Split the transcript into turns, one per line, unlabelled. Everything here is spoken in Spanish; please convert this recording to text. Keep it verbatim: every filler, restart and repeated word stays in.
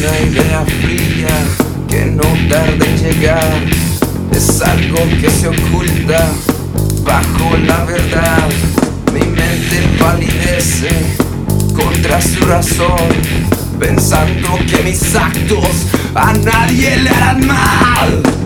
una idea fría que no tarda en llegar. Es algo que se oculta bajo la verdad. Mi mente palidece contra su razón, pensando que mis actos a nadie le harán mal.